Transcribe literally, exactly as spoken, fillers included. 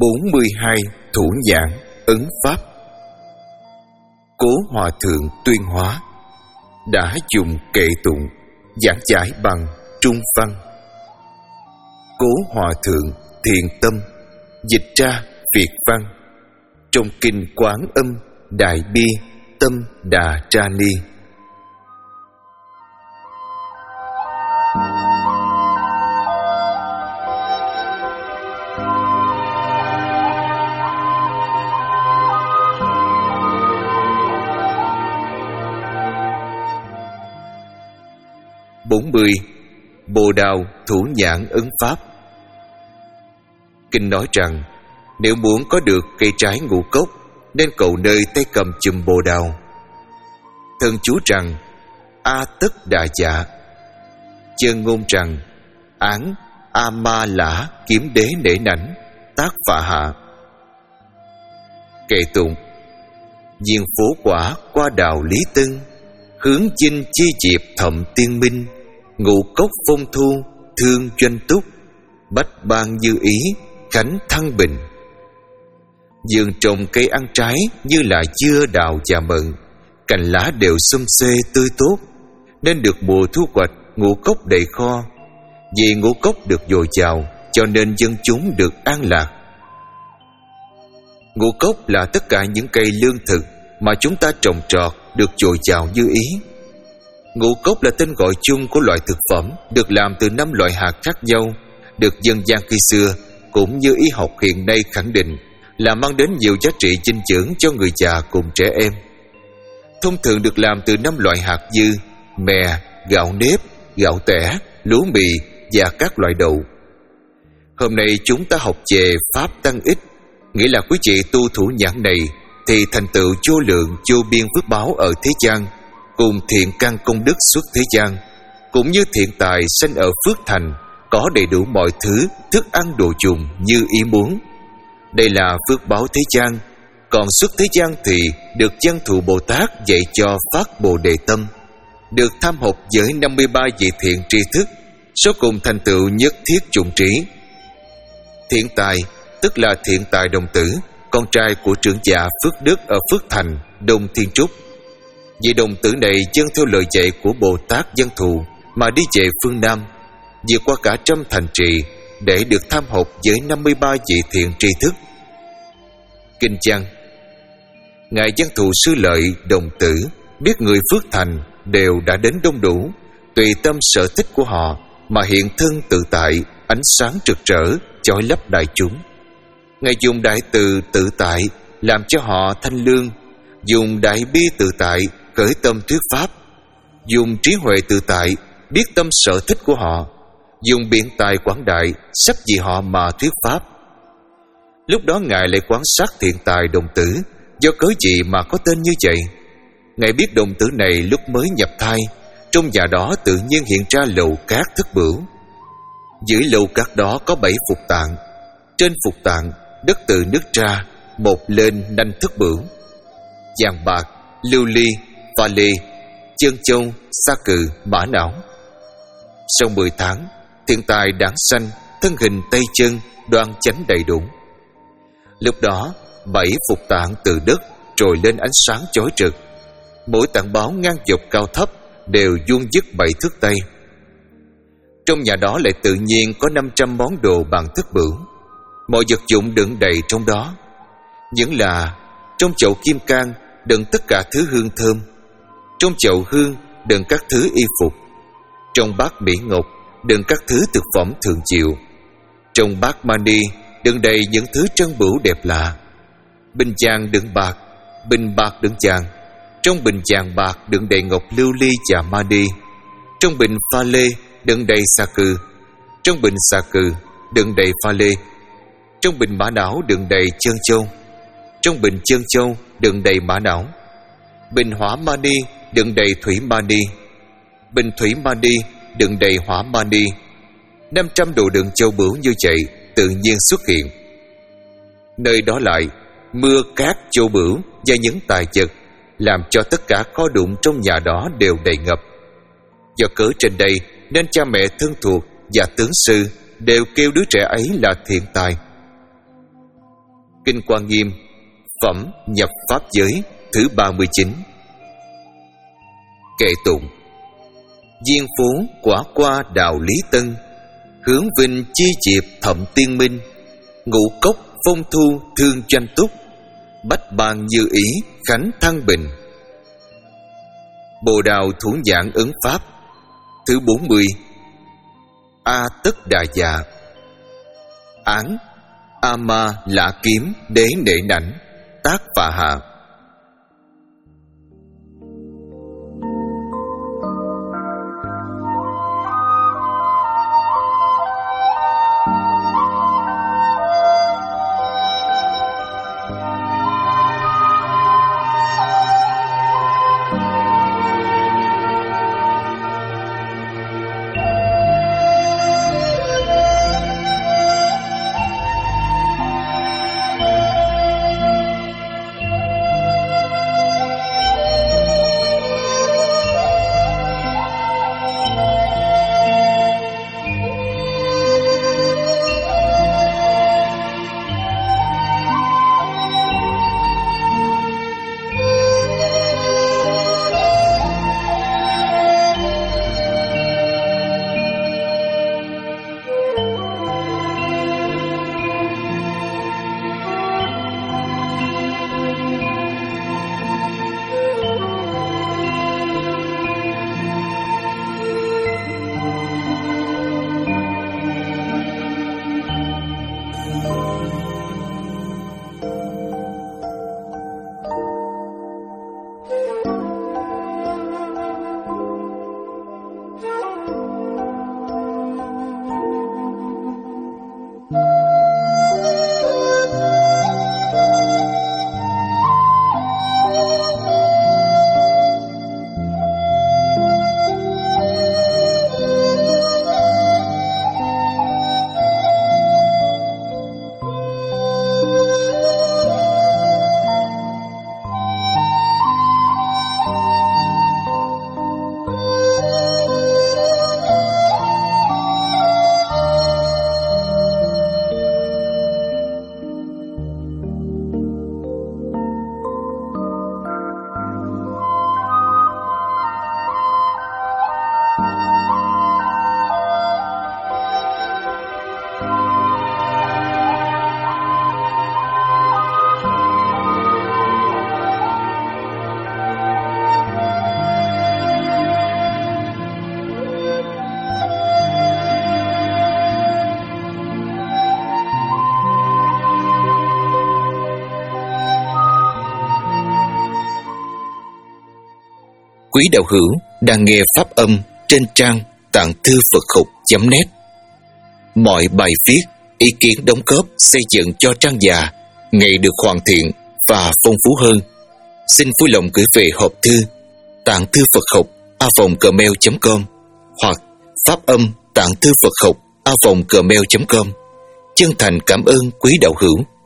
bốn mươi hai Thủ nhãn ấn pháp. Cố Hòa Thượng Tuyên Hóa đã dùng kệ tụng giảng giải bằng trung văn. Cố Hòa Thượng thiện tâm dịch ra Việt văn trong kinh Quán Âm Đại Bi Tâm Đà Tra Ni. bốn mươi Bồ Đào Thủ nhãn ấn pháp. Kinh nói rằng nếu muốn có được cây trái ngũ cốc nên cầu nơi tay cầm chùm bồ đào. Thần chú rằng A tất đà dạ. Chân ngôn rằng án A ma lã kiếm đế nể nảnh tác phạ hạ. Kệ tụng: diên phố quả qua đào lý tân, hướng chinh chi diệp thậm tiên minh, ngũ cốc phong thu thương doanh túc, bách ban dư ý khánh thăng bình. Vườn trồng cây ăn trái như là dưa đào và mận, cành lá đều xum xuê tươi tốt, nên được mùa thu hoạch ngũ cốc đầy kho. Vì ngũ cốc được dồi dào cho nên dân chúng được an lạc. Ngũ cốc là tất cả những cây lương thực mà chúng ta trồng trọt được dồi dào như ý. Ngũ cốc là tên gọi chung của loại thực phẩm được làm từ năm loại hạt khác nhau, được dân gian khi xưa cũng như y học hiện nay khẳng định là mang đến nhiều giá trị dinh dưỡng cho người già cùng trẻ em. Thông thường được làm từ năm loại hạt như mè, gạo nếp, gạo tẻ, lúa mì và các loại đậu. Hôm nay chúng ta học về pháp tăng ích, nghĩa là quý vị tu thủ nhãn này thì thành tựu vô lượng vô biên phước báo ở thế gian, cùng thiện căn công đức xuất thế gian, cũng như thiện tài sanh ở phước thành, có đầy đủ mọi thứ thức ăn đồ dùng như ý muốn. Đây là phước báo thế gian. Còn xuất thế gian thì được Văn Thù Bồ Tát dạy cho phát Bồ Đề tâm, được tham học với năm mươi ba vị thiện tri thức, số cùng thành tựu nhất thiết chủng trí. Thiện tài tức là thiện tài đồng tử, con trai của trưởng giả Phước Đức ở Phước Thành, Đông Thiên Trúc. Vị đồng tử này dân theo lời dạy của Bồ Tát Văn Thù mà đi về phương Nam, vượt qua cả trăm thành trì để được tham học với năm mươi ba vị thiện tri thức. Kinh văn: Ngài Văn Thù sư lợi đồng tử biết người Phước Thành đều đã đến đông đủ, tùy tâm sở thích của họ mà hiện thân tự tại, ánh sáng rực rỡ chói lấp đại chúng. Ngài dùng đại từ tự tại làm cho họ thanh lương, dùng đại bi tự tại khởi tâm thuyết pháp, dùng trí huệ tự tại biết tâm sở thích của họ, dùng biện tài quảng đại sắp vì họ mà thuyết pháp. Lúc đó Ngài lại quan sát thiện tài đồng tử, do cớ gì mà có tên như vậy? Ngài biết đồng tử này lúc mới nhập thai, trong nhà đó tự nhiên hiện ra lầu cát thất bửu. Dưới lầu cát đó có bảy phục tạng, trên phục tạng đất từ nứt ra, một lên nanh thất bửu. Vàng bạc, lưu ly, pha lê, chân châu, sa cừ, mã não. Sau mười tháng, thiện tài đản sanh, thân hình tay chân đoan chánh đầy đủ. Lúc đó bảy phục tạng từ đất trồi lên ánh sáng chói rực, mỗi tạng báo ngang dọc cao thấp đều vuông vức bảy thước tây. Trong nhà đó lại tự nhiên có năm trăm món đồ bằng thất bửu, mọi vật dụng đựng đầy trong đó. Những là trong chậu kim cang đựng tất cả thứ hương thơm, trong chậu hương đựng các thứ y phục, trong bát mỹ ngọc đựng các thứ thực phẩm thượng diệu, trong bát mani đựng đầy những thứ trân bửu đẹp lạ. Bình vàng đựng bạc, bình bạc đựng vàng, trong bình vàng bạc đựng đầy ngọc lưu ly và mani, trong bình pha lê đựng đầy sa cừ, trong bình sa cừ đựng đầy pha lê, trong bình mã não đựng đầy chân châu, trong bình chân châu đựng đầy mã não, bình hỏa mani đựng đầy thủy mani, bình thủy mani đựng đầy hỏa mani. Năm trăm đồ đựng châu bửu như vậy tự nhiên xuất hiện. Nơi đó lại mưa cát châu bửu và những tài vật, làm cho tất cả kho đụng trong nhà đó đều đầy ngập. Do cớ trên đây nên cha mẹ thân thuộc và tướng sư đều kêu đứa trẻ ấy là thiện tài. Kinh Quan Nghiêm, phẩm nhập pháp giới thứ ba mươi chín. Kệ tụng: Diên phố quả qua đạo lý tân, hướng vinh chi diệp thậm tiên minh, ngũ cốc phong thu thương doanh túc, bách bàn như ý khánh thăng bình. Bồ Đào Thủ Giảng Ứng Pháp thứ bốn mươi. A tất đà dạ. Án: A ma lạ kiếm đế nệ nảnh, tác phạ hạ. Quý đạo hữu đang nghe pháp âm trên trang tạng thư Phật học chấm net. Mọi bài viết, ý kiến đóng góp xây dựng cho trang già ngày được hoàn thiện và phong phú hơn. Xin vui lòng gửi về hộp thư tạng thư Phật học a vòng gmail chấm com hoặc pháp âm tạng thư Phật học a vòng gmail chấm com. Chân thành cảm ơn quý đạo hữu.